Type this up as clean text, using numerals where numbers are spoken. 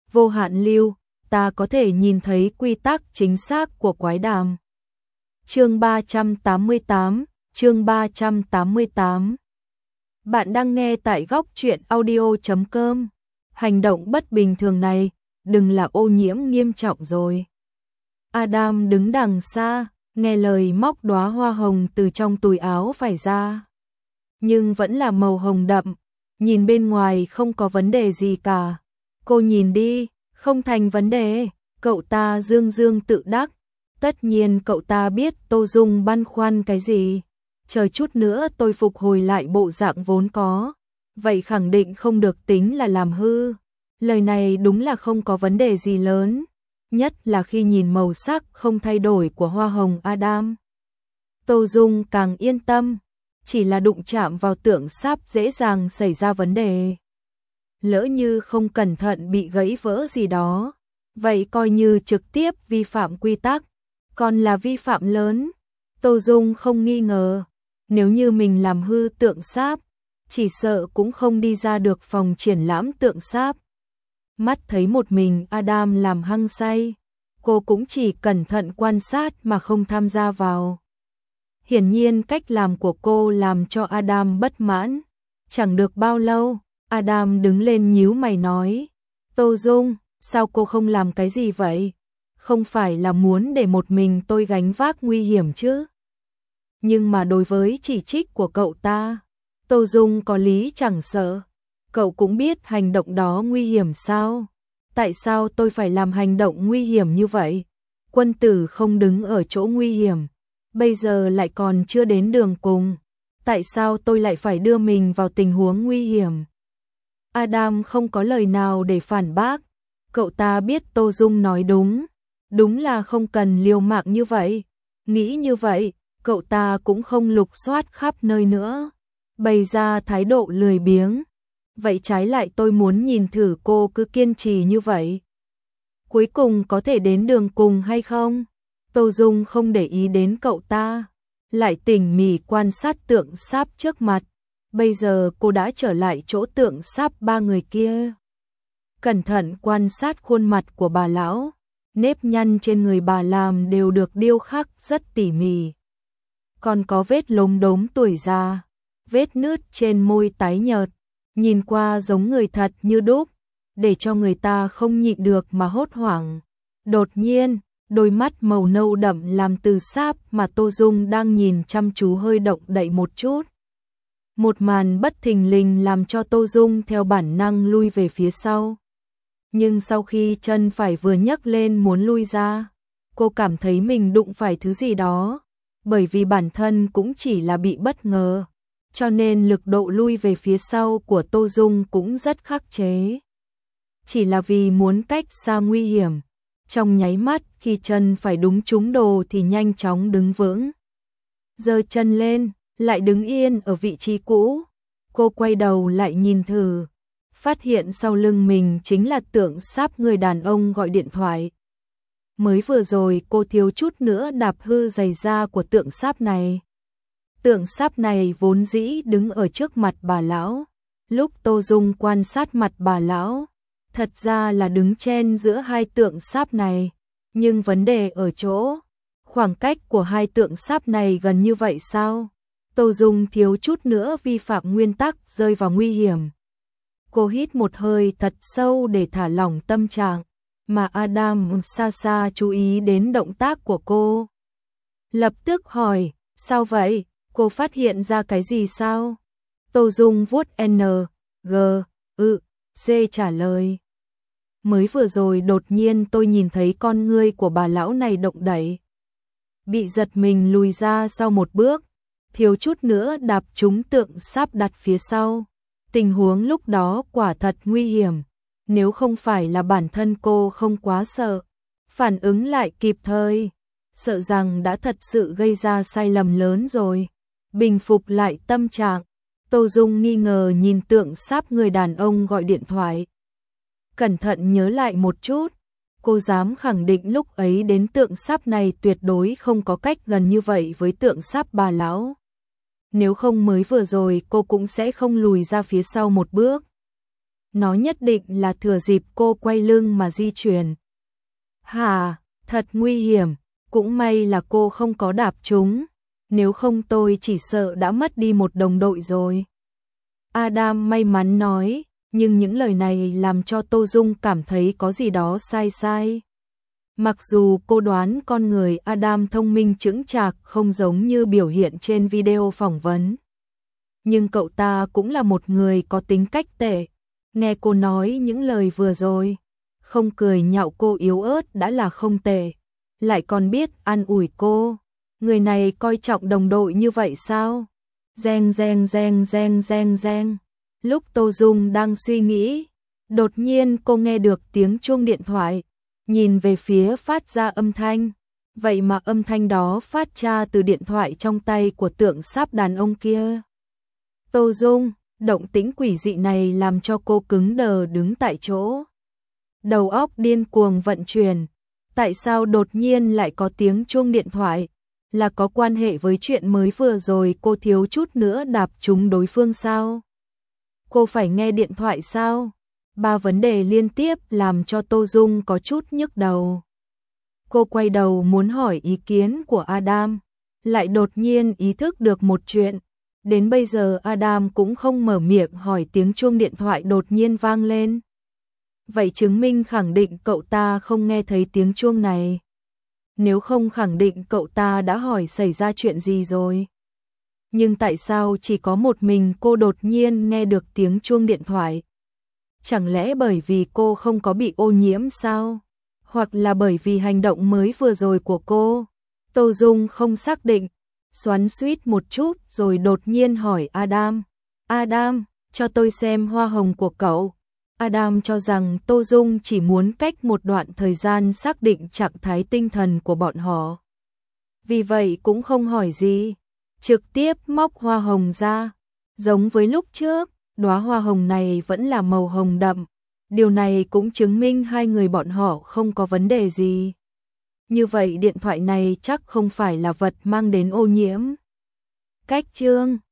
vô hạn lưu, ta có thể nhìn thấy quy tắc chính xác của quái đàm. Chương 388, chương 388. Bạn đang nghe tại góc truyện audio.com. Hành động bất bình thường này, đừng là ô nhiễm nghiêm trọng rồi. Adam đứng đằng xa, nghe lời móc đóa hoa hồng từ trong túi áo phải ra. Nhưng vẫn là màu hồng đậm, nhìn bên ngoài không có vấn đề gì cả. Cô nhìn đi, không thành vấn đề, cậu ta dương dương tự đắc. Tất nhiên cậu ta biết Tô Dung băn khoăn cái gì. Chờ chút nữa tôi phục hồi lại bộ dạng vốn có. Vậy khẳng định không được tính là làm hư. Lời này đúng là không có vấn đề gì lớn. Nhất là khi nhìn màu sắc không thay đổi của hoa hồng Adam. Tô Dung càng yên tâm. Chỉ là đụng chạm vào tượng sáp dễ dàng xảy ra vấn đề. Lỡ như không cẩn thận bị gãy vỡ gì đó. Vậy coi như trực tiếp vi phạm quy tắc. Còn là vi phạm lớn. Tô Dung không nghi ngờ. Nếu như mình làm hư tượng sáp, chỉ sợ cũng không đi ra được phòng triển lãm tượng sáp. Mắt thấy một mình Adam làm hăng say, cô cũng chỉ cẩn thận quan sát mà không tham gia vào. Hiển nhiên cách làm của cô làm cho Adam bất mãn. Chẳng được bao lâu, Adam đứng lên nhíu mày nói, Tô Dung, sao cô không làm cái gì vậy? Không phải là muốn để một mình tôi gánh vác nguy hiểm chứ? Nhưng mà đối với chỉ trích của cậu ta, Tô Dung có lý chẳng sợ. Cậu cũng biết hành động đó nguy hiểm sao? Tại sao tôi phải làm hành động nguy hiểm như vậy? Quân tử không đứng ở chỗ nguy hiểm, bây giờ lại còn chưa đến đường cùng. Tại sao tôi lại phải đưa mình vào tình huống nguy hiểm? Adam không có lời nào để phản bác. Cậu ta biết Tô Dung nói đúng. Đúng là không cần liều mạng như vậy. Nghĩ như vậy, cậu ta cũng không lục soát khắp nơi nữa. Bày ra thái độ lười biếng. Vậy trái lại tôi muốn nhìn thử cô cứ kiên trì như vậy. Cuối cùng có thể đến đường cùng hay không? Tô Dung không để ý đến cậu ta. Lại tỉ mỉ quan sát tượng sáp trước mặt. Bây giờ cô đã trở lại chỗ tượng sáp ba người kia. Cẩn thận quan sát khuôn mặt của bà lão. Nếp nhăn trên người bà làm đều được điêu khắc rất tỉ mỉ. Còn có vết lốm đốm tuổi già, vết nứt trên môi tái nhợt, nhìn qua giống người thật như đúc, để cho người ta không nhịn được mà hốt hoảng. Đột nhiên, đôi mắt màu nâu đậm làm từ sáp mà Tô Dung đang nhìn chăm chú hơi động đậy một chút. Một màn bất thình lình làm cho Tô Dung theo bản năng lui về phía sau. Nhưng sau khi chân phải vừa nhấc lên muốn lui ra, cô cảm thấy mình đụng phải thứ gì đó. Bởi vì bản thân cũng chỉ là bị bất ngờ, cho nên lực độ lui về phía sau của Tô Dung cũng rất khắc chế. Chỉ là vì muốn cách xa nguy hiểm, trong nháy mắt khi chân phải đúng trúng đồ thì nhanh chóng đứng vững. Giơ chân lên, lại đứng yên ở vị trí cũ. Cô quay đầu lại nhìn thử, phát hiện sau lưng mình chính là tượng sáp người đàn ông gọi điện thoại. Mới vừa rồi cô thiếu chút nữa đạp hư giày da của tượng sáp này. Tượng sáp này vốn dĩ đứng ở trước mặt bà lão. Lúc Tô Dung quan sát mặt bà lão, thật ra là đứng chen giữa hai tượng sáp này. Nhưng vấn đề ở chỗ, khoảng cách của hai tượng sáp này gần như vậy sao? Tô Dung thiếu chút nữa vi phạm nguyên tắc rơi vào nguy hiểm. Cô hít một hơi thật sâu để thả lỏng tâm trạng. Mà Adam xa xa chú ý đến động tác của cô. Lập tức hỏi, sao vậy? Cô phát hiện ra cái gì sao? Tô Dung vuốt N, G, C trả lời. Mới vừa rồi đột nhiên tôi nhìn thấy con ngươi của bà lão này động đậy. Bị giật mình lùi ra sau một bước, thiếu chút nữa đạp trúng tượng sáp đặt phía sau. Tình huống lúc đó quả thật nguy hiểm. Nếu không phải là bản thân cô không quá sợ, phản ứng lại kịp thời, sợ rằng đã thật sự gây ra sai lầm lớn rồi. Bình phục lại tâm trạng, Tô Dung nghi ngờ nhìn tượng sáp người đàn ông gọi điện thoại. Cẩn thận nhớ lại một chút, cô dám khẳng định lúc ấy đến tượng sáp này tuyệt đối không có cách gần như vậy với tượng sáp bà lão. Nếu không mới vừa rồi cô cũng sẽ không lùi ra phía sau một bước. nó nhất định là thừa dịp cô quay lưng mà di chuyển. Hà, thật nguy hiểm, cũng may là cô không có đạp trúng, nếu không tôi chỉ sợ đã mất đi một đồng đội rồi. Adam may mắn nói, nhưng những lời này làm cho Tô Dung cảm thấy có gì đó sai sai. Mặc dù cô đoán con người Adam thông minh chững chạc không giống như biểu hiện trên video phỏng vấn, nhưng cậu ta cũng là một người có tính cách tệ. Nghe cô nói những lời vừa rồi, không cười nhạo cô yếu ớt đã là không tệ, lại còn biết an ủi cô. Người này coi trọng đồng đội như vậy sao? Reng reng reng reng reng reng. Lúc Tô Dung đang suy nghĩ, đột nhiên cô nghe được tiếng chuông điện thoại, nhìn về phía phát ra âm thanh. Vậy mà âm thanh đó phát ra từ điện thoại trong tay của tượng sáp đàn ông kia. Tô Dung, động tĩnh quỷ dị này làm cho cô cứng đờ đứng tại chỗ. Đầu óc điên cuồng vận chuyển. Tại sao đột nhiên lại có tiếng chuông điện thoại? Là có quan hệ với chuyện mới vừa rồi cô thiếu chút nữa đạp trúng đối phương sao? Cô phải nghe điện thoại sao? Ba vấn đề liên tiếp làm cho Tô Dung có chút nhức đầu. Cô quay đầu muốn hỏi ý kiến của Adam, lại đột nhiên ý thức được một chuyện. Đến bây giờ Adam cũng không mở miệng hỏi tiếng chuông điện thoại đột nhiên vang lên. Vậy chứng minh khẳng định cậu ta không nghe thấy tiếng chuông này. Nếu không khẳng định cậu ta đã hỏi xảy ra chuyện gì rồi. Nhưng tại sao chỉ có một mình cô đột nhiên nghe được tiếng chuông điện thoại? Chẳng lẽ bởi vì cô không có bị ô nhiễm sao? Hoặc là bởi vì hành động mới vừa rồi của cô? Tô Dung không xác định, xoắn xuýt một chút rồi đột nhiên hỏi Adam. Adam, cho tôi xem hoa hồng của cậu. Adam cho rằng Tô Dung chỉ muốn cách một đoạn thời gian xác định trạng thái tinh thần của bọn họ. Vì vậy cũng không hỏi gì, trực tiếp móc hoa hồng ra. Giống với lúc trước, đóa hoa hồng này vẫn là màu hồng đậm. Điều này cũng chứng minh hai người bọn họ không có vấn đề gì. Như vậy điện thoại này chắc không phải là vật mang đến ô nhiễm. Cách chương